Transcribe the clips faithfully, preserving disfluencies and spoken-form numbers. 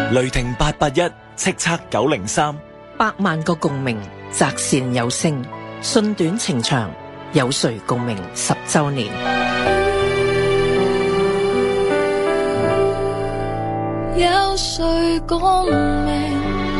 雷霆八八一，叱咤九零三， 百萬個共鳴，擇善有聲，信短情長，有誰共鳴十週年。 有誰共鳴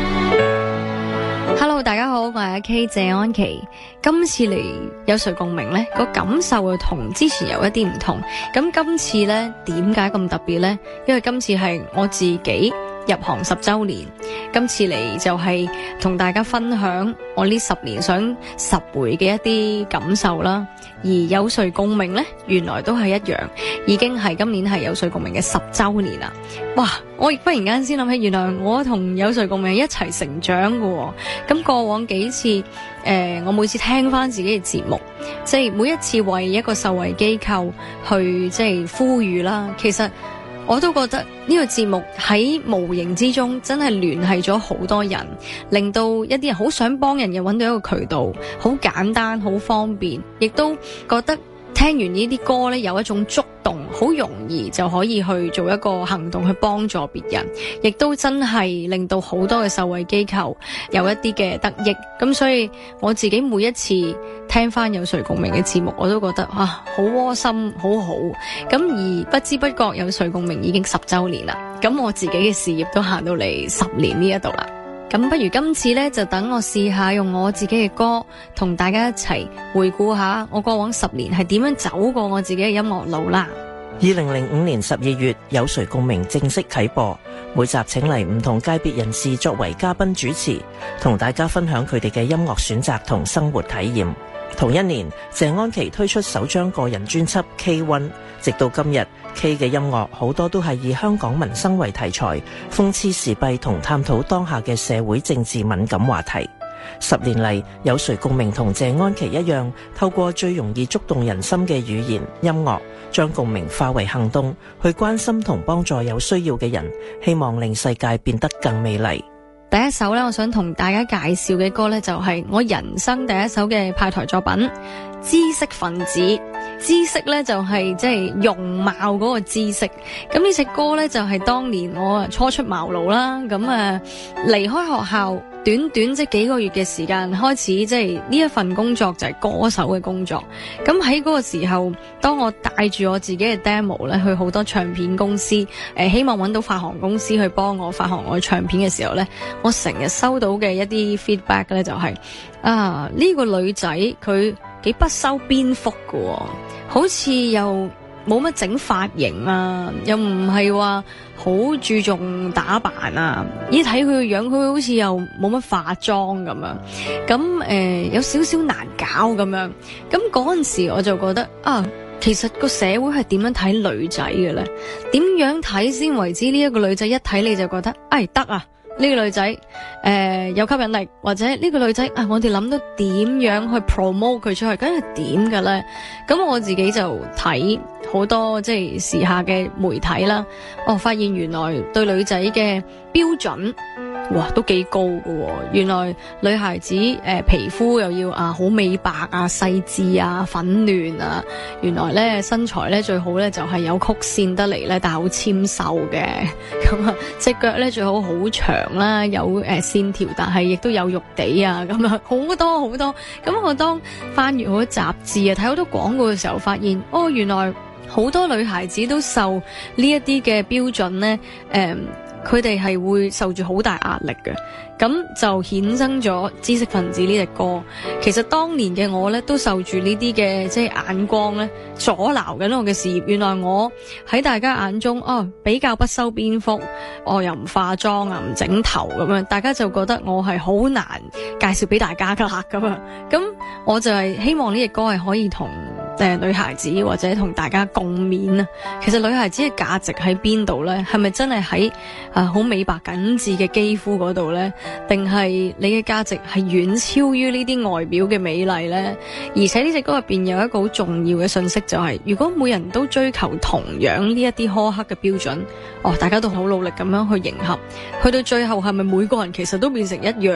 Hello， 大家好，我係阿 K 謝安琪。今次嚟有誰共鳴呢？個感受會同之前有一啲唔同。咁今次呢，點解咁特別呢？因為今次係我自己入行十週年，今次嚟就係同大家分享我呢十年想拾回嘅一啲感受啦。而有誰共鳴呢？原來都係一樣，已經係今年係有誰共鳴嘅十週年啦。哇！我亦忽然間先諗起，原來我同有誰共鳴一齊成長㗎喎。咁過往幾次，誒、呃，我每次聽翻自己嘅節目，即係每一次為一個受惠機構去即係呼籲啦，其實我都覺得呢個節目喺無形之中真係聯繫咗好多人，令到一啲人好想幫人嘅揾到一個渠道，好簡單好方便，亦都覺得聽完呢啲歌呢，有一種觸動，好容易就可以去做一個行動去幫助別人，亦都真係令到好多嘅受惠機構有一啲嘅得益。咁所以我自己每一次聽翻有誰共鳴嘅節目，我都覺得啊，好窩心，好好。咁而不知不覺有誰共鳴已經十週年啦，咁我自己嘅事業都行到嚟十年呢一度啦。咁不如今次呢，就等我試下用我自己嘅歌同大家一齊回顧下我過往十年係點樣走過我自己嘅音樂路啦。 二零零五年十二月，有誰共鳴正式啟播，每集請嚟唔同界別人士作為嘉賓主持，同大家分享佢哋嘅音樂選擇同生活體驗。同一年，謝安琪推出首張個人專輯 K 一，直到今日 K 嘅音樂好多都係以香港民生為題材，諷刺時弊同探討當下嘅社會政治敏感話題。十年嚟，有誰共鳴同謝安琪一樣，透過最容易觸動人心嘅語言音樂，將共鳴化為行動，去關心同幫助有需要嘅人，希望令世界變得更美麗。 第一首咧，我想同大家介紹嘅歌咧，就係我人生第一首嘅派台作品《知識分子》。知識咧就係即係容貌嗰個知識。咁呢隻歌咧就係當年我初出茅廬啦，咁啊離開學校短短即係幾個月嘅時間，開始即係呢一份工作就係歌手嘅工作。咁喺嗰個時候，當我帶住我自己嘅 demo 咧去好多唱片公司，誒希望揾到發行公司去幫我發行我嘅唱片嘅時候咧，我成日收到嘅一啲 feedback 咧就係、是、啊呢、這個女仔佢幾不修邊幅㗎喎，好似又冇乜整髮型啊，又唔係話好注重打扮啊，依睇佢個樣，佢好似又冇乜化妝咁樣，咁誒、呃、有少少難搞咁樣。咁嗰陣時我就覺得啊，其實個社會係點樣睇女仔嘅咧？點樣睇先為之呢一個女仔一睇你就覺得哎得啊？呢個女仔誒、呃、有吸引力，或者呢個女仔啊，我哋諗到點樣去 promote 佢出去，究竟係點嘅咧？咁我自己就睇好多即係時下嘅媒體啦，我、哦、發現原來對女仔嘅標準，哇都幾高㗎喎！原來女孩子誒、呃、皮膚又要啊好美白啊、細緻啊、粉嫩啊，原來咧身材咧最好咧就係、是、有曲線得嚟咧，但係好纖瘦嘅。咁啊隻腳咧最好好長啦，有誒、呃、線條，但係亦都有肉地啊，咁啊好多好多。咁我當翻閱好多雜誌啊，睇好多廣告嘅時候，發現哦原來好多女孩子都受呢一啲嘅標準咧，誒、呃。佢哋係會受住好大壓力嘅，咁就衍生咗知識分子呢隻歌。其實當年嘅我咧，都受住呢啲嘅即係眼光咧阻撓緊我嘅事業。原來我喺大家眼中，哦比較不修邊幅，我又唔化妝啊，唔整頭咁樣，大家就覺得我係好難介紹俾大家噶啦咁啊。咁我就係希望呢隻歌係可以同誒、呃、女孩子或者同大家共勉啊。其實女孩子嘅價值喺邊度咧？係咪真係喺啊好美白緊緻嘅肌膚嗰度咧？定係你嘅價值係遠超於呢啲外表嘅美麗咧？而且呢隻歌入邊有一個好重要嘅信息，就係、是、如果每人都追求同樣呢一啲苛刻嘅標準，哦大家都好努力咁樣去迎合，去到最後係咪每個人其實都變成一樣？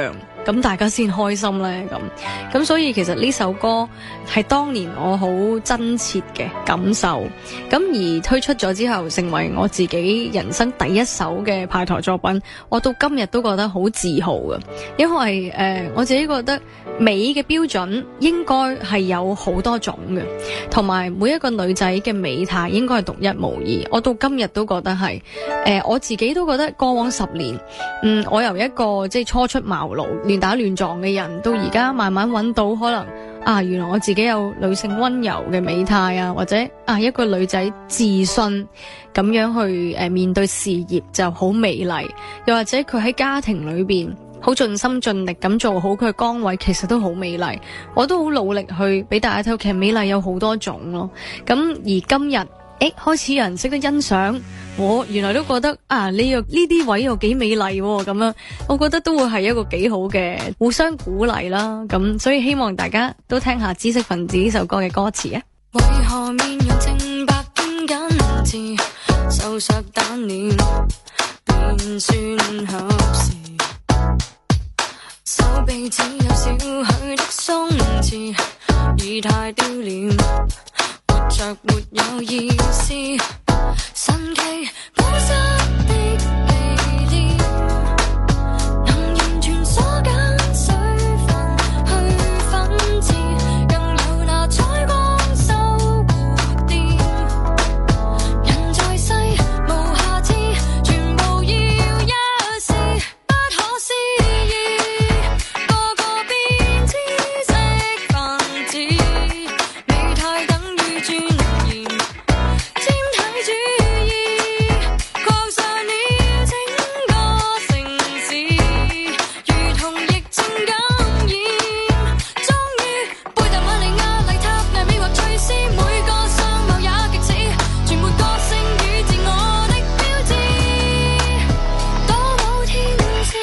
咁大家先開心咧？咁咁所以其實呢首歌係當年我好真切嘅感受，咁而推出咗之後成為我自己人生第一首嘅派台作品，我到今日都覺得好自豪嘅，因為誒、呃、我自己覺得美嘅標準應該係有好多種嘅，同埋每一個女仔嘅美態應該係獨一無二。我到今日都覺得係誒、呃、我自己都覺得過往十年，嗯，我由一個即係初出茅廬亂打亂撞嘅人，到而家慢慢揾到可能啊，原來我自己有女性溫柔嘅美態啊，或者啊一個女仔自信咁樣去誒、呃、面對事業就好美麗，又或者佢喺家庭裏邊好盡心盡力咁做好佢嘅崗位，其實都好美麗。我都好努力去俾大家睇，其實美麗有好多種咯。咁而今日誒開始有人識得欣賞我，原來都覺得啊呢個呢啲位又幾美麗咁樣，我覺得都會係一個幾好嘅互相鼓勵啦。咁所以希望大家都聽下知識分子呢首歌嘅歌詞啊。 為何面容淨白變緊緻，瘦削蛋臉便算合時，手臂只有少許的鬆弛，儀態丟臉，活着沒有意思，神奇本身的紀念，能完全鎖緊水分去分治，更有那採光修護店，人在世無瑕疵，全部要一試，不可思議，個個變知識分子，美態等於尊嚴，尖體主義擴散了整個城市，如同疫症感染，終於貝特瑪利亞麗塔艾美或翠絲，每個相貌也極似，全沒個性與自我的標誌，多冇天使。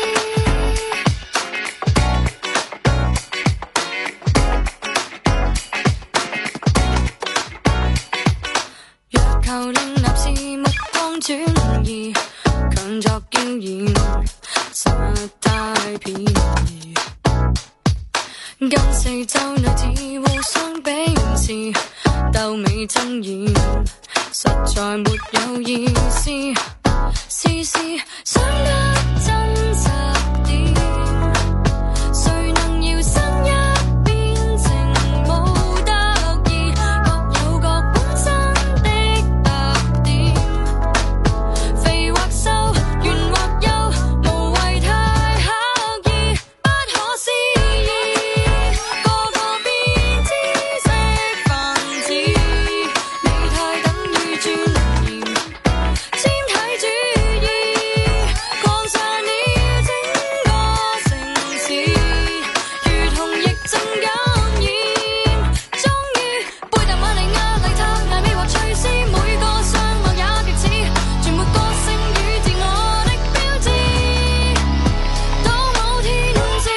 若求令男士目光轉移，強作嬌豔，實太便宜。跟四周女子互相比試，鬥美爭豔，實在沒有意思。事事想得真實點，誰能搖身一變成無得意，各有各本身的特點，肥或瘦，圓或幼，無謂太刻意，不可思議，個個變知識分子，美態等於尊嚴，尖體主義擴散了整個城市，如同疫症感染，終於貝特瑪利亞麗塔艾美或翠絲，每個相貌也極似，全沒個性與自我的標誌，多冇天使。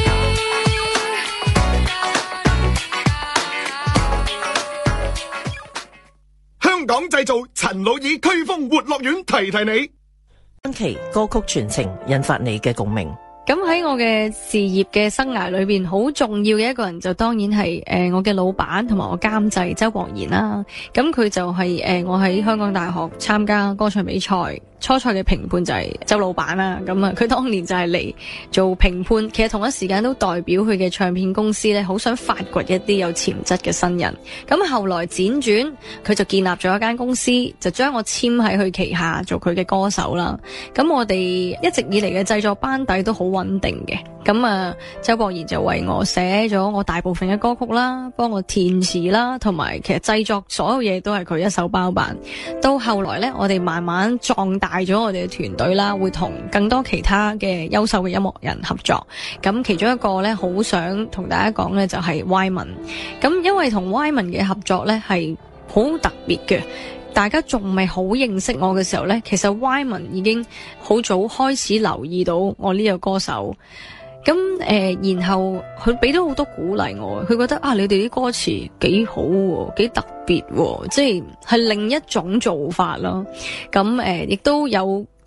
香港製造陳老二驅風活樂園提提你。 今期歌曲傳情引發你嘅共鳴。 咁喺我嘅事業嘅生涯裏邊，好重要嘅一個人就當然係誒、呃、我嘅老闆同埋我監製周國賢啦。咁佢就係、是、誒、呃、我喺香港大學參加歌唱比賽，初賽嘅評判就係周老闆啦。咁啊，佢當年就係嚟做評判，其實同一時間都代表佢嘅唱片公司咧，好想發掘一啲有潛質嘅新人。咁後來輾轉，佢就建立咗一間公司，就將我簽喺佢旗下做佢嘅歌手啦。咁我哋一直以嚟嘅製作班底都好穩定嘅。咁啊，周國賢就為我寫咗我大部分嘅歌曲啦，幫我填詞啦，同埋其實製作所有嘢都係佢一手包辦。到後來呢，我哋慢慢壯大咗我哋嘅團隊啦，會同更多其他嘅優秀嘅音樂人合作。咁其中一個呢，好想同大家講呢，就係 Wyman。咁因為同 Wyman 嘅合作呢係好特別嘅。大家仲未好認識我嘅時候呢，其實 Wyman 已經好早開始留意到我呢個歌手。咁誒、呃，然後佢俾咗好多鼓勵我，佢覺得啊，你哋啲歌詞幾好喎，幾特別喎，即係係另一種做法咯。咁誒，亦、呃、都有。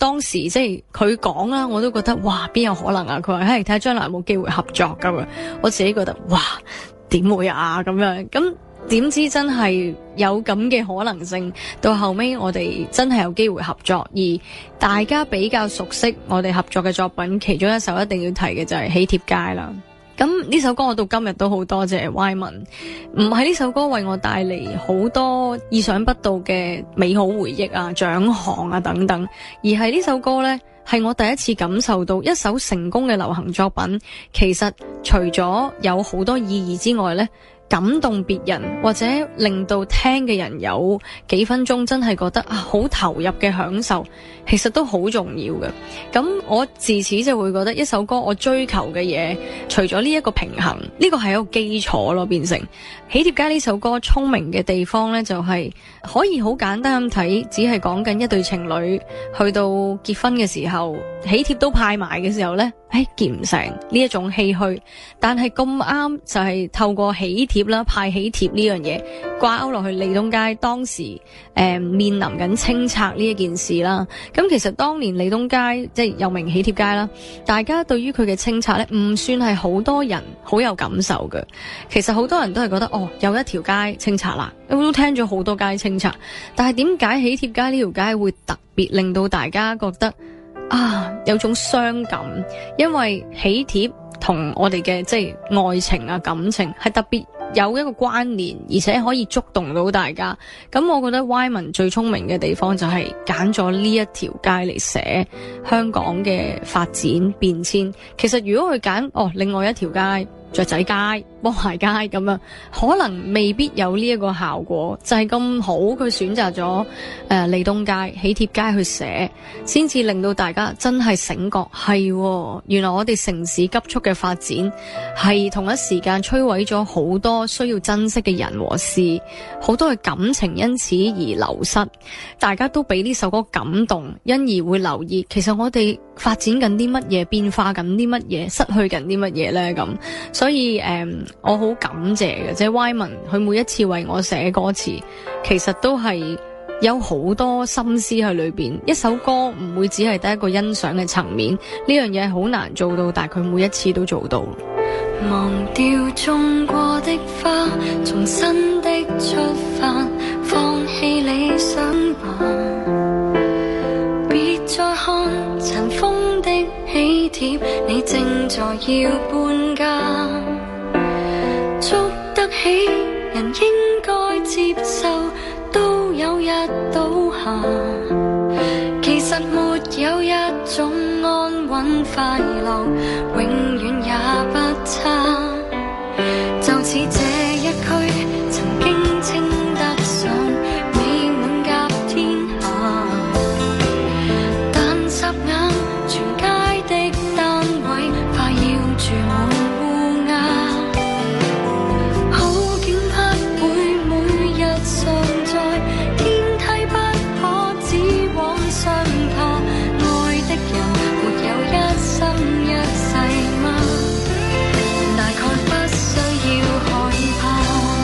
當時即係佢講啦，我都覺得哇，邊有可能啊？佢話嘿，睇下將來有冇機會合作咁樣。我自己覺得哇，點會啊咁樣？咁點知真係有咁嘅可能性？到後尾我哋真係有機會合作，而大家比較熟悉我哋合作嘅作品，其中一首一定要提嘅就係《喜帖街》啦。咁呢首歌我到今日都好多謝 Wyman， 唔係呢首歌為我帶嚟好多意想不到嘅美好回憶啊、獎項啊等等，而係呢首歌呢，係我第一次感受到一首成功嘅流行作品，其實除咗有好多意義之外呢，感動別人或者令到聽嘅人有幾分鐘真係覺得啊好投入嘅享受，其實都好重要嘅。咁我自此就會覺得一首歌我追求嘅嘢，除咗呢一個平衡，呢個係一個基礎咯，變成喜帖街呢首歌聰明嘅地方呢，就係可以好簡單咁睇，只係講緊一對情侶去到結婚嘅時候，喜帖都派埋嘅時候呢，誒結唔成呢一種唏噓，但係咁啱就係透過喜帖啦，派喜帖呢樣嘢掛鈎落去利東街當時誒、呃、面臨緊清拆呢一件事啦。咁其實當年利東街即係又名喜帖街啦，大家對於佢嘅清拆呢，唔算係好多人好有感受嘅。其實好多人都係覺得哦，有一條街清拆啦，我都聽咗好多街清拆，但係點解喜帖街呢條街會特別令到大家覺得啊有種傷感？因為喜帖同我哋嘅即係愛情啊感情係特別有一個關聯，而且可以觸動到大家。咁我覺得 Wyman 最聰明嘅地方就係揀咗呢一條街嚟寫香港嘅發展變遷。其實如果佢揀哦另外一條街雀仔街、波鞋街咁樣，可能未必有呢一個效果。就係咁好，佢選擇咗誒利東街、喜帖街去寫，先至令到大家真係醒覺，係、哦、原來我哋城市急速嘅發展係同一時間摧毀咗好多需要珍惜嘅人和事，好多嘅感情因此而流失。大家都俾呢首歌感動，因而會留意其實我哋發展緊啲乜嘢，變化緊啲乜嘢，失去緊啲乜嘢呢？咁所以誒、嗯，我好感謝嘅，即係 Wyman 佢每一次為我寫歌詞，其實都係有好多心思喺裏邊。一首歌唔會只係得一個欣賞嘅層面，呢樣嘢好難做到，但係佢每一次都做到。 忘掉種過的花，重新的出發，放棄理想吧，別再看塵封的喜帖，你正在要搬家，捉得起人應該接受，都有日倒下，其實沒有一種安穩快樂永遠也不差，就似這一區曾經稱得上美滿甲天下，但霎眼全街的單位快要住滿烏鴉，好景不會每日常在，天梯不可只往上爬，愛的人沒有一生一世嗎？大概不需要害怕，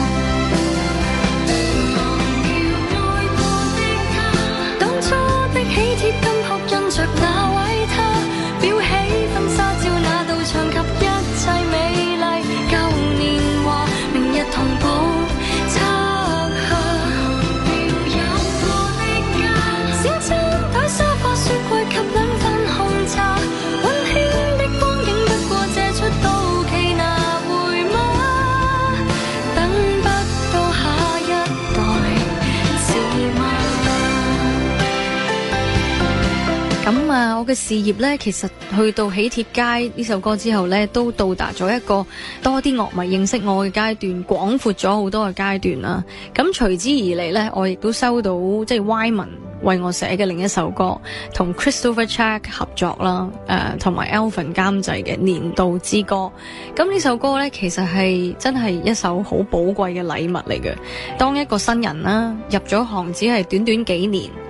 忘掉愛過的他，當初的喜帖金箔印着那位他，裱起婚紗照那道牆及一切美麗舊年華，明日同步拆下，沒有過的家，小餐台沙發雪櫃及兩份紅茶，溫馨的光景不過借出到期拿回嗎？等不到下一代是嗎？ 咁啊，我嘅事業呢，其實去到喜帖街呢首歌之後呢，都到達咗一個多啲樂迷認識我嘅階段，廣闊咗好多嘅階段啦。咁隨之而嚟呢，我亦都收到即係 Wyman 為我寫嘅另一首歌，同 Christopher Check 合作啦，誒同埋 Alvin 監製嘅《年度之歌》。咁呢首歌呢，其實係真係一首好寶貴嘅禮物嚟嘅。當一個新人啦，入咗行只係短短幾年。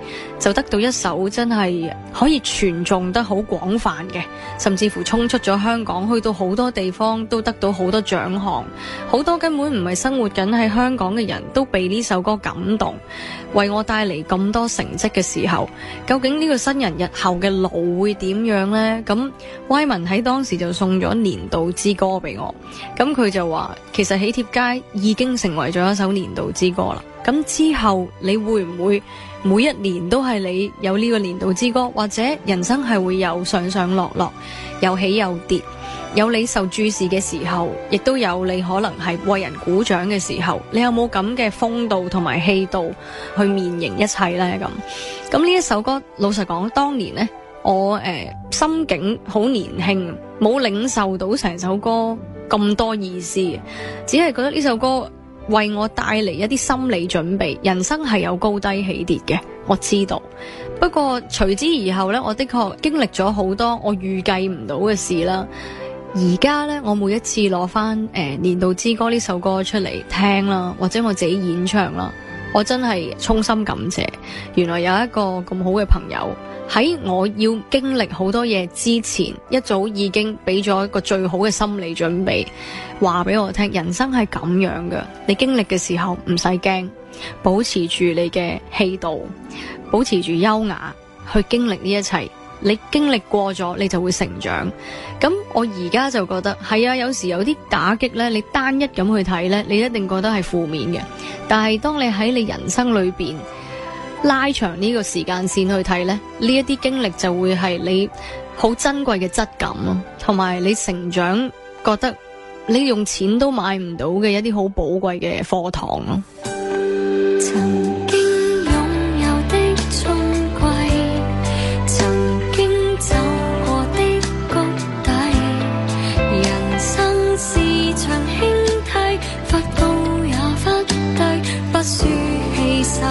就得到一首真係可以傳頌得好廣泛嘅，甚至乎衝出咗香港，去到好多地方都得到好多獎項，好多根本唔係生活緊喺香港嘅人都被呢首歌感動，為我帶嚟咁多成績嘅時候，究竟呢個新人日後嘅路會點樣呢？咁 Wyman 喺當時就送咗年度之歌俾我，咁佢就話其實喜帖街已經成為咗一首年度之歌啦。咁之後你會唔會每一年都係你有呢個年度之歌，或者人生係會有上上落落，有起有跌，有你受注視嘅時候，亦都有你可能係為人鼓掌嘅時候，你有冇咁嘅風度同埋氣度去面迎一切呢？咁咁呢一首歌老實講，當年呢，我誒、呃、心境好年輕，冇領受到成首歌咁多意思，只係覺得呢首歌為我帶嚟一啲心理準備，人生係有高低起跌嘅，我知道。不過隨之而後呢，我的確經歷咗好多我預計唔到嘅事啦。而家呢，我每一次攞翻誒年度之歌呢首歌出嚟聽啦，或者我自己演唱啦，我真係衷心感謝，原來有一個咁好嘅朋友喺我要經歷好多嘢之前，一早已經俾咗一個最好嘅心理準備，話俾我聽，人生係咁樣嘅，你經歷嘅時候唔使驚，保持住你嘅氣度，保持住優雅去經歷呢一切，你經歷過咗你就會成長。咁我而家就覺得係啊，有時有啲打擊呢，你單一咁去睇呢，你一定覺得係負面嘅，但係當你喺你人生裏邊拉長呢個時間線去睇呢，呢一啲經歷就會係你好珍貴嘅質感咯，同埋你成長覺得你用錢都買唔到嘅一啲好寶貴嘅課堂咯。 曾經擁有的尊貴，曾經走過的谷底，人生是場輕梯，忽高也忽低，不輸氣勢。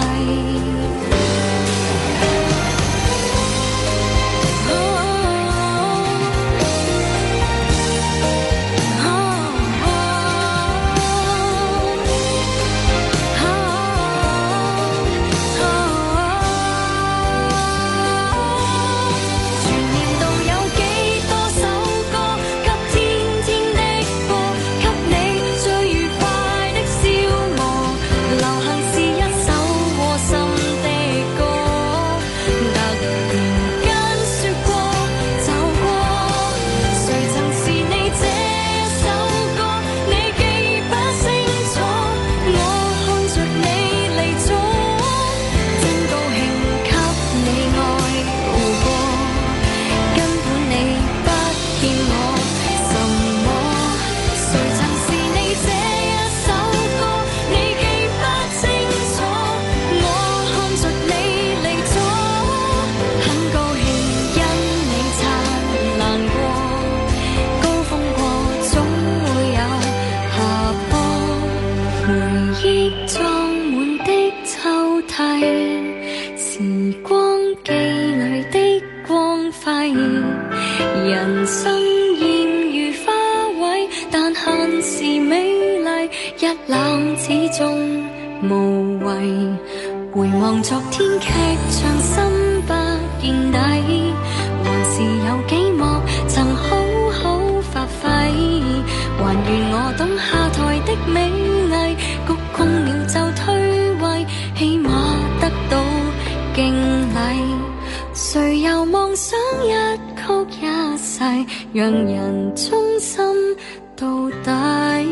人生現如花卉，但限時美麗，一覽始終無謂。回望昨天劇場心不見底，還是有幾幕曾好好發揮，還願我懂下台的美麗，鞠躬了就退位，起碼得到敬禮。誰又妄想一曲一世，讓人忠心到底。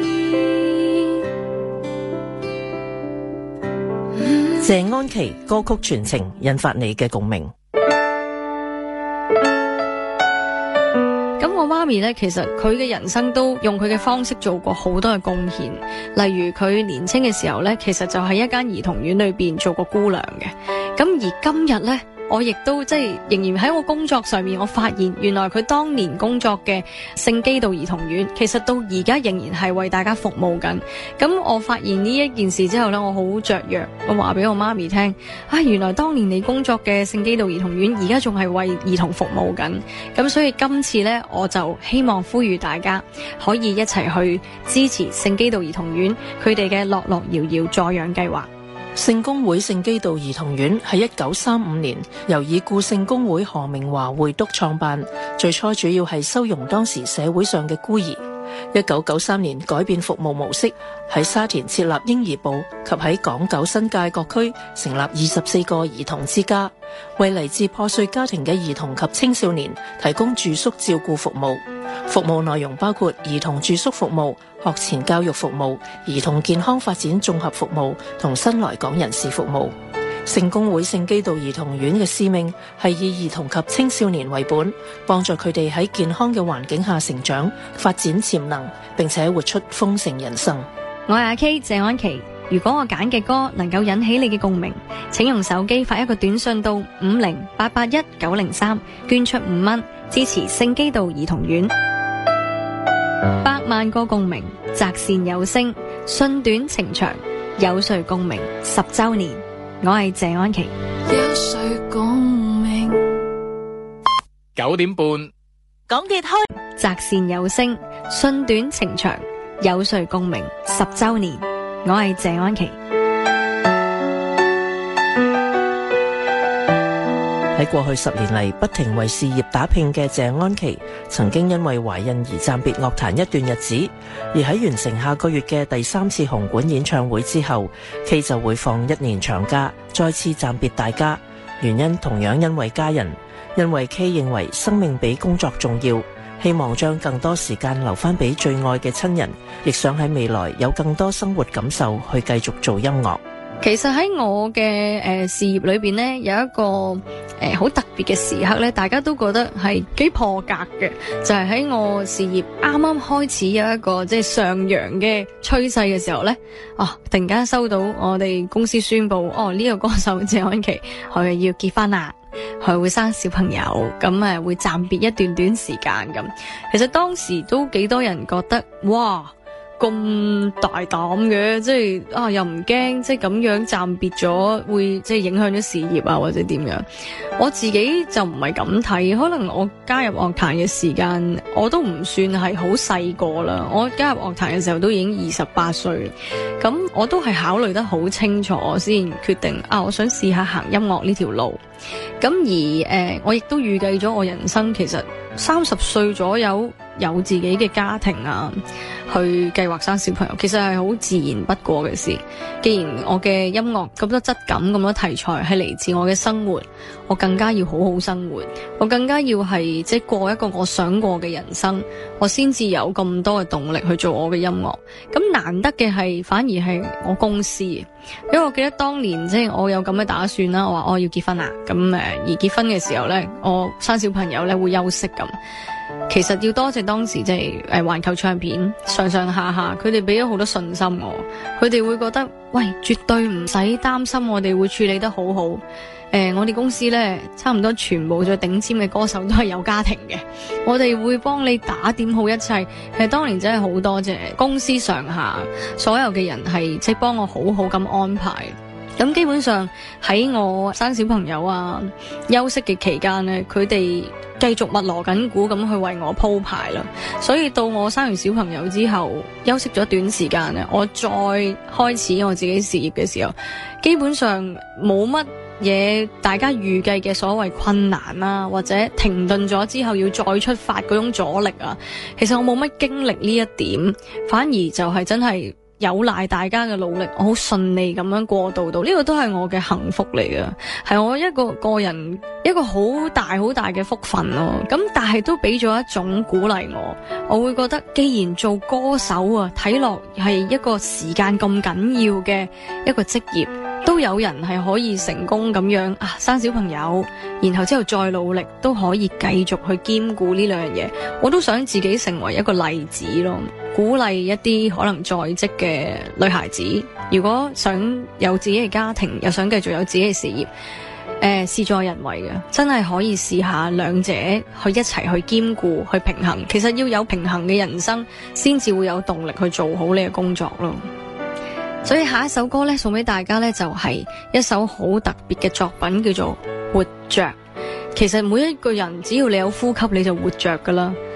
謝安琪歌曲傳情，引發你嘅共鳴。 咁我媽咪呢，其實佢嘅人生都用佢嘅方式做過好多嘅貢獻，例如佢年輕嘅時候呢，其實就喺一間兒童院裏邊做過姑娘嘅。咁而今日呢，我亦都即係仍然喺我工作上面，我發現原來佢當年工作嘅聖基道兒童院，其實到而家仍然係為大家服務緊。咁我發現呢一件事之後呢，我好雀躍，我話俾我媽咪聽，啊，原來當年你工作嘅聖基道兒童院，而家仲係為兒童服務緊。咁所以今次呢，我就希望呼籲大家可以一齊去支持聖基道兒童院佢哋嘅樂樂搖搖助養計劃。 聖公會聖基道兒童院喺一九三五年由已故聖公會何明華會督創辦，最初主要係收容當時社會上嘅孤兒。一九九三年改變服務模式，喺沙田設立嬰兒部及喺港九新界各區成立二十四個兒童之家，為嚟自破碎家庭嘅兒童及青少年提供住宿照顧服務。服務內容包括兒童住宿服務、學前教育服務、兒童健康發展綜合服務同新來港人士服務。聖公會聖基道兒童院嘅使命係以兒童及青少年為本，幫助佢哋喺健康嘅環境下成長、發展潛能，並且活出豐盛人生。 我係阿 K 謝安琪，如果我揀嘅歌能夠引起你嘅共鳴，請用手機發一個短信到五零八八一九零三，捐出五蚊支持聖基道兒童院。百萬個共鳴，擇善有聲，信短情長，有誰共鳴十週年。我係謝安琪。 有誰共鳴？ 九點半， 港鐵開擇善有聲，信短情長，有誰共鳴十週年。我係謝安琪。 喺過去十年嚟不停為事業打拼嘅謝安琪，曾經因為懷孕而暫別樂壇一段日子，而喺完成下個月嘅第三次紅館演唱會之後 ，K 就會放一年長假，再次暫別大家。原因同樣因為家人，因為 K 認為生命比工作重要，希望將更多時間留翻俾最愛嘅親人，亦想喺未來有更多生活感受去繼續做音樂。 其實喺我嘅誒、呃、事業裏邊呢，有一個誒好、呃、特別嘅時刻咧，大家都覺得係幾破格嘅，就係、是、喺我事業啱啱開始有一個即係上揚嘅趨勢嘅時候咧，哦，突然間收到我哋公司宣布，哦呢、這個歌手謝安琪佢要結婚啦，佢會生小朋友，咁誒會暫別一段短時間咁。其實當時都幾多人覺得，哇！咁大膽嘅，即係啊又唔驚，即係咁樣暫別咗會即係影響咗事業啊或者點樣？我自己就唔係咁睇，可能我加入樂壇嘅時間我都唔算係好細個啦。我加入樂壇嘅時候都已經二十八歲，咁我都係考慮得好清楚先決定啊，我想試下行音樂呢條路。咁而誒、呃，我亦都預計咗我人生其實三十歲左右有自己嘅家庭啊，去計劃生小朋友，其實係好自然不過嘅事。既然我嘅音樂咁多質感、咁多題材係嚟自我嘅生活，我更加要好好生活，我更加要係即係過一個我想過嘅人生，我先至有咁多嘅動力去做我嘅音樂。咁難得嘅係反而係我公司，因為我記得當年即係我有咁嘅打算啦，我話我要結婚啦，咁誒而結婚嘅時候咧，我生小朋友咧會休息咁。其實要多謝當時即係誒環球唱片上上下下，佢哋俾咗好多信心我，佢哋會覺得喂，絕對唔使擔心，我哋會處理得好好。誒、呃，我哋公司咧差唔多全部最頂尖嘅歌手都係有家庭嘅，我哋會幫你打點好一切。其實當年真係好多謝公司上下所有嘅人係即係幫我好好咁安排。咁基本上喺我生小朋友啊休息嘅期間咧，佢哋繼續密鑼緊鼓咁去為我鋪排啦。所以到我生完小朋友之後休息咗一段時間咧，我再開始我自己事業嘅時候，基本上冇乜嘢大家預計嘅所謂困難啊，或者停頓咗之後要再出發嗰種阻力啊，其實我冇乜經歷呢一點，反而就係真係有賴大家嘅努力，我好順利咁樣過渡到呢個都係我嘅幸福嚟嘅，係我一個個人一個好大好大嘅福分咯。咁但係都俾咗一種鼓勵我，我會覺得既然做歌手啊，睇落係一個時間咁緊要嘅一個職業，都有人係可以成功咁樣啊生小朋友，然後之後再努力都可以繼續去兼顧呢兩樣嘢，我都想自己成為一個例子咯。鼓勵一啲可能在職嘅女孩子，如果想有自己嘅家庭，又想繼續有自己嘅事業，誒、呃，事在人為嘅，真係可以試下兩者去一齊去兼顧去平衡。其實要有平衡嘅人生，先至會有動力去做好你嘅工作咯。所以下一首歌咧，送俾大家咧，就係、是、一首好特別嘅作品，叫做《活着》。其實每一個人只要你有呼吸，你就活着噶啦。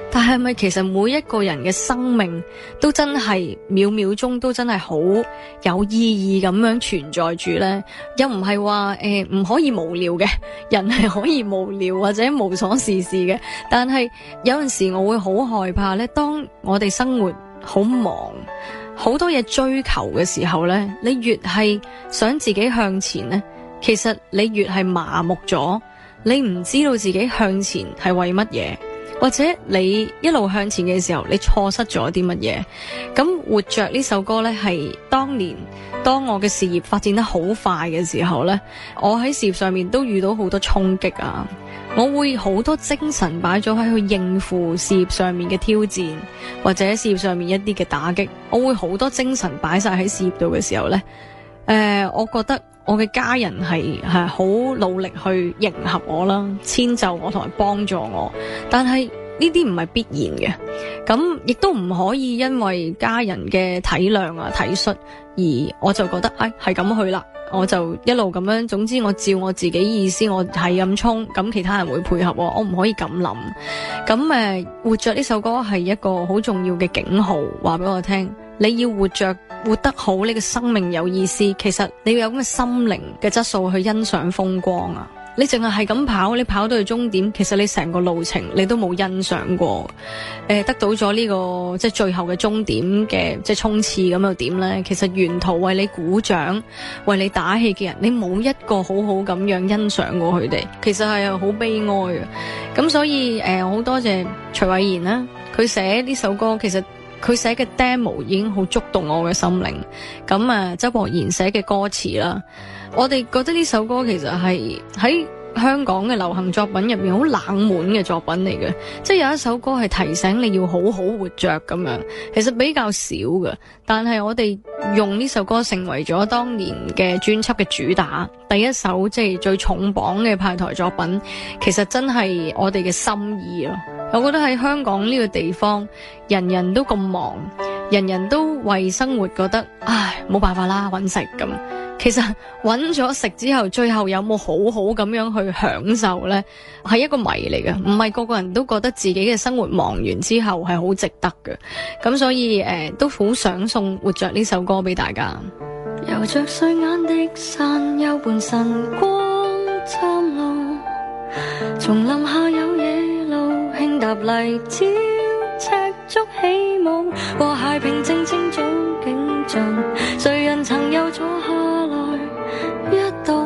但係咪其實每一個人嘅生命都真係秒秒鐘都真係好有意義咁樣存在住呢？又唔係話誒唔可以無聊嘅，人係可以無聊或者無所事事嘅。但係有陣時我會好害怕呢，當我哋生活好忙，好多嘢追求嘅時候呢，你越係想自己向前呢，其實你越係麻木咗，你唔知道自己向前係為乜嘢。或者你一路向前嘅時候，你錯失咗啲乜嘢？咁活着呢首歌呢，係當年當我嘅事業發展得好快嘅時候呢，我喺事業上面都遇到好多衝擊啊！我會好多精神擺咗喺去應付事業上面嘅挑戰，或者事業上面一啲嘅打擊，我會好多精神擺晒喺事業度嘅時候呢，誒、呃，我覺得我嘅家人係係好努力去迎合我啦，遷就我同埋幫助我，但係呢啲唔係必然嘅，咁亦都唔可以因為家人嘅體諒啊、體恤而我就覺得誒係咁去啦，我就一路咁樣，總之我照我自己意思，我係咁衝，咁其他人會配合我，我唔可以咁諗。咁誒、呃，活着呢首歌係一個好重要嘅警號，話俾我聽，你要活着活得好，你嘅生命有意思，其實你要有咁嘅心靈嘅質素去欣賞風光啊！你淨係係咁跑，你跑到去終點，其實你成個路程你都冇欣賞過。誒、呃，得到咗呢、這個即係最後嘅終點嘅即係衝刺，咁又點呢？其實沿途為你鼓掌、為你打氣嘅人，你冇一個好好咁樣欣賞過佢哋，其實係好悲哀嘅。咁所以誒，我好多謝徐偉賢啦，佢寫呢首歌，其實佢寫嘅 demo 已經好觸動我嘅心靈。咁啊，周博賢寫嘅歌詞啦。我哋覺得呢首歌其實係喺香港嘅流行作品入面好冷門嘅作品嚟嘅，即係有一首歌係提醒你要好好活着咁樣，其實比較少嘅。但係我哋用呢首歌成為咗當年嘅專輯嘅主打，第一首即係最重磅嘅派台作品，其實真係我哋嘅心意咯。我覺得喺香港呢個地方，人人都咁忙，人人都為生活覺得唉冇辦法啦，搵食咁。其實揾咗食之後，最後有冇好好咁樣去享受呢？係一個謎嚟嘅，唔係個個人都覺得自己嘅生活忙完之後係好值得嘅。咁所以誒、呃，都好想送活着呢首歌俾大家。 游着睡眼的山，有伴晨光燦路，叢林下有野路，輕踏泥沼，赤足起舞，和諧平靜清早景象，誰人曾有坐下一睹，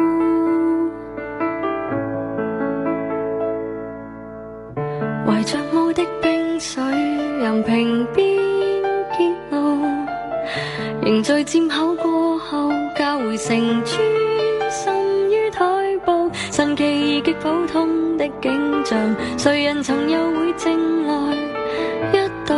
圍着霧的冰水，任凭邊結路，凝聚漸口過後，交匯成專心於台步，神奇極普通的景象，誰人曾又會靜來一睹？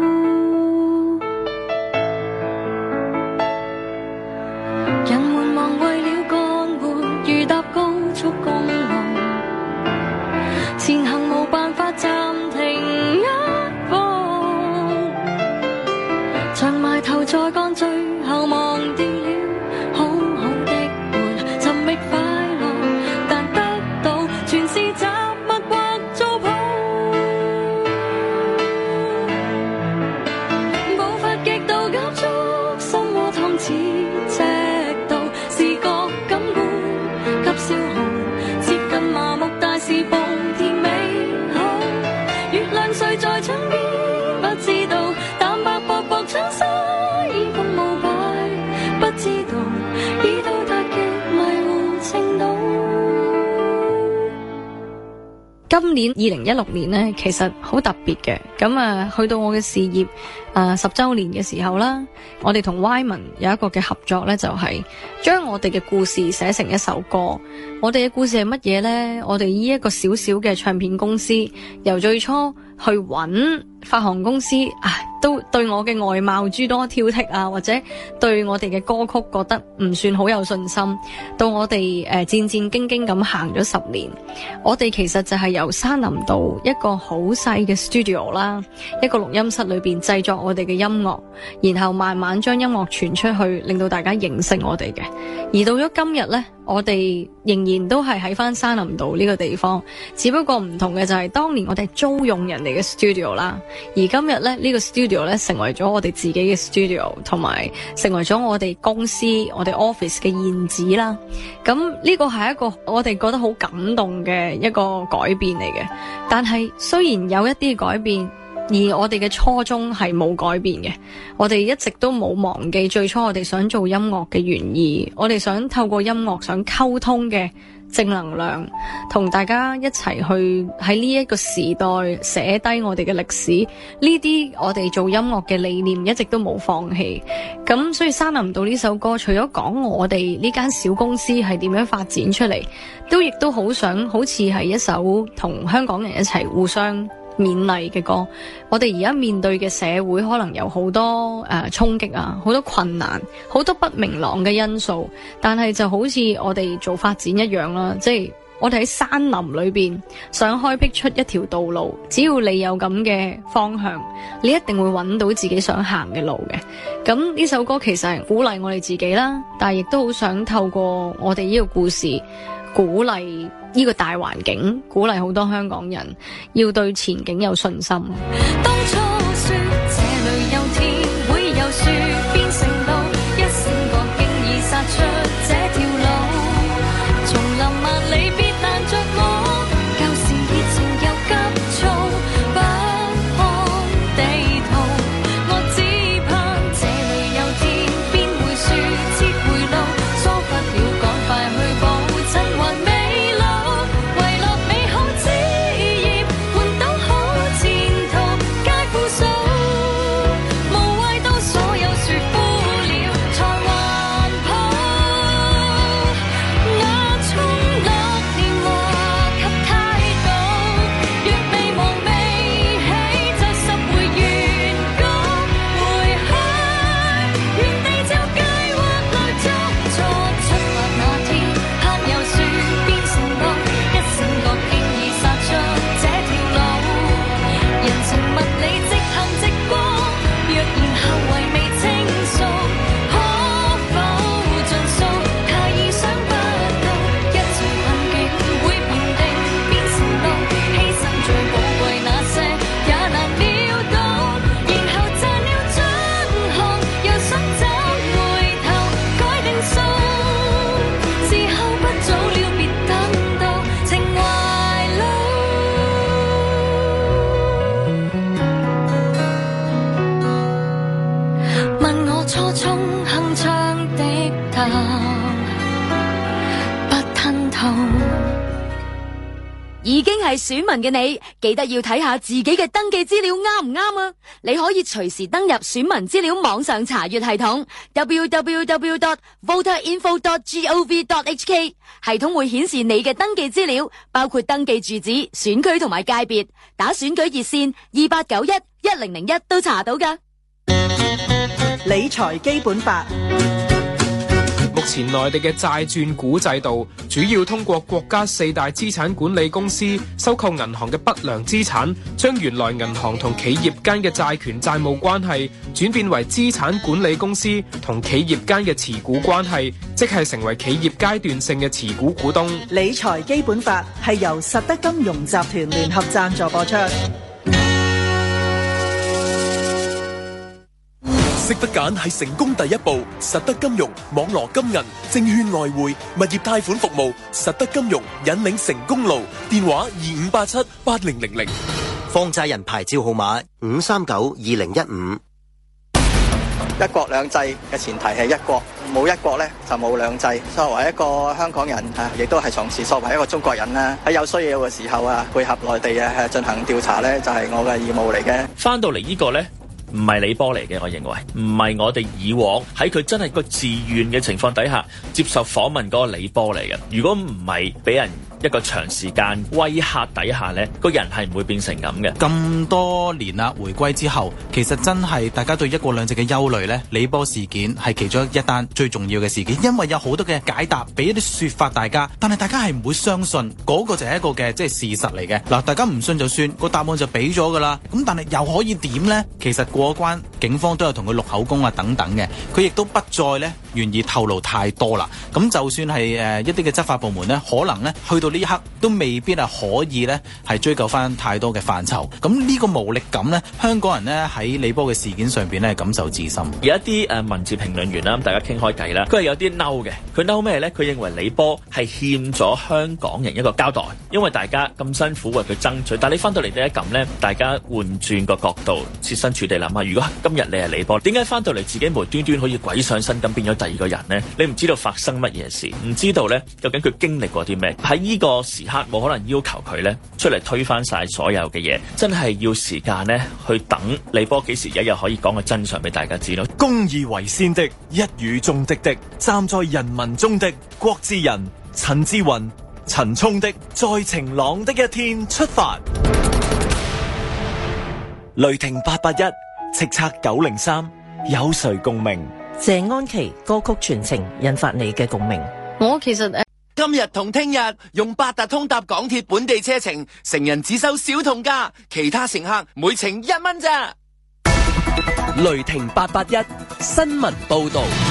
前行無辦法暫停一步，長埋頭再趕，最後忘掉了好好的活，尋覓快樂，但得到全是雜物或糟粕，步伐極度急促，心窩痛似赤道，視覺感官急消耗，接近麻木，大事步甜美好，月亮睡在窗邊，不知道淡白薄薄襯衫已風舞擺，不知道已到達極迷糊程度。 今年二零一六年呢，其實好特別嘅。咁啊，去到我嘅事業啊十週年嘅時候啦，我哋同 Wyman 有一個嘅合作呢，就係將我哋嘅故事寫成一首歌。我哋嘅故事係乜嘢呢？我哋呢一個小小嘅唱片公司，由最初去揾發行公司啊，都對我嘅外貌諸多挑剔啊，或者對我哋嘅歌曲覺得唔算好有信心，到我哋誒、呃、戰戰兢兢咁行咗十年。我哋其實就係由山林道一個好細嘅 studio 啦，一個錄音室裏邊製作我哋嘅音樂，然後慢慢將音樂傳出去，令到大家認識我哋嘅。而到咗今日呢， 我哋仍然都係喺翻山林道呢個地方，只不過唔同嘅就係當年我哋租用人哋嘅 studio 啦，而今日咧呢個 studio 咧成為咗我哋自己嘅 studio， 同埋成為咗我哋公司我哋 office 嘅現址啦。咁呢個係一個我哋覺得好感動嘅一個改變嚟嘅，但係雖然有一啲改變，而我哋嘅初衷係冇改變嘅，我哋一直都冇忘記最初我哋想做音樂嘅原意，我哋想透過音樂想溝通嘅正能量，同大家一齊去喺呢一個時代寫低我哋嘅歷史，呢啲我哋做音樂嘅理念一直都冇放棄。咁所以山林道呢首歌除咗講我哋呢間小公司係點樣發展出嚟，都亦都好想好似係一首同香港人一齊互相勉勵嘅歌。我哋而家面對嘅社會可能有好多誒衝擊啊，好多困難，好多不明朗嘅因素，但係就好似我哋做發展一樣啦，即係我哋喺山林裏邊想開闢出一條道路，只要你有咁嘅方向，你一定會揾到自己想行嘅路嘅。咁呢首歌其實係鼓勵我哋自己啦，但係亦都好想透過我哋呢個故事鼓勵呢個大環境，鼓勵好多香港人要對前景有信心。 當初說這裏有天會有樹變成路，一閃覺竟已殺出這條路。叢林萬里別攔着我，舊時熱情又急躁，不看地圖。我只盼這裏有天邊會樹設回路，疏忽了趕快去補襯還未老，遺落美好枝葉換到好前途皆負數，無謂到所有樹枯了才還抱。那衝落年華給態度，若未忘未起就拾回原稿，回去原地就計劃來做錯。出發那天盼有樹變成路，一醒覺竟已殺出這條路。人情物理直行直過，若然後遺未清數，可否盡數？太意想不到，一切困境會判定變成路，犧牲最寶貴那些也難料到，然後賺了獎項又想找回頭改定數，時候不早了，別等到情懷老。問我初衷鏗鏘的頭，不吞吐。 已經係選民嘅你，記得要睇下自己嘅登記資料啱唔啱啊！你可以隨時登入選民資料網上查閱系統 double-u double-u double-u dot voter info dot gov dot h k， 系統會顯示你嘅登記資料，包括登記住址、選區同埋界別，打選舉熱線二八九一一零零一都查到㗎。 理財基本法。 目前內地嘅債轉股制度主要通過國家四大資產管理公司收購銀行嘅不良資產，將原來銀行同企業間嘅債權債務關係轉變為資產管理公司同企業間嘅持股關係，即係成為企業階段性嘅持股股東。 理財基本法係由實德金融集團聯合贊助播出。 識得揀係成功第一步，實德金融、網羅金銀、證券外匯、物業貸款服務，實德金融引領成功路。電話二五八七八零零零， 放債人牌照號碼五三九二零一五。 一國兩制嘅前提係一國，冇一國呢就冇兩制。作為一個香港人啊，亦都係從事作為一個中國人啦，喺有需要嘅時候啊，配合內地啊進行調查呢，就係我嘅義務嚟嘅。 翻到嚟呢個呢，唔係李波嚟嘅，我認為唔係我哋以往喺佢真係個自願嘅情況底下接受訪問嗰個李波嚟嘅。如果唔係俾人一個長時間威嚇底下呢，個人係唔會變成咁嘅。 咁多年啦，回歸之後，其實真係大家對一國兩制嘅憂慮呢，李波事件係其中一單最重要嘅事件，因為有好多嘅解答，俾一啲說法大家，但係大家係唔會相信嗰、那個就係一個嘅即係事實嚟嘅。嗱，大家唔信就算，個答案就俾咗噶啦。咁但係又可以點呢？其實過關，警方都有同佢錄口供啊等等嘅，佢亦都不再呢願意透露太多啦。咁就算係誒、呃、一啲嘅執法部門呢，可能呢去到呢一刻都未必係可以呢係追究翻太多嘅範疇。咁呢個無力感呢，香港人呢喺李波嘅事件上邊呢感受至深。 有一啲誒、呃、文字評論員啦，大家傾開偈啦，佢係有啲嬲嘅。佢嬲咩呢？佢認為李波係欠咗香港人一個交代，因為大家咁辛苦為佢爭取，但係你翻到嚟第一撳呢，大家換轉個角度，設身處地諗下，如果今日你係李波，點解翻到嚟自己無端端好似鬼上身咁變咗第二個人呢？你唔知道發生乜嘢事，唔知道呢究竟佢經歷過啲咩？喺呢個時刻冇可能要求佢呢出嚟推翻晒所有嘅嘢，真係要時間呢去等李波幾時一日可以講個真相俾大家知咯。 公義為先的，一語中的的，站在人民中的郭志仁、陳志雲、陳聰的，在晴朗的一天出發。雷霆八八一，叱咤九零三，有誰共鳴？ 謝安琪歌曲全程引發你嘅共鳴。 我其實誒， 今日同聽日用八達通搭港鐵本地車程，成人只收小童價，其他乘客每程一蚊咋。 雷霆八八一新聞報道。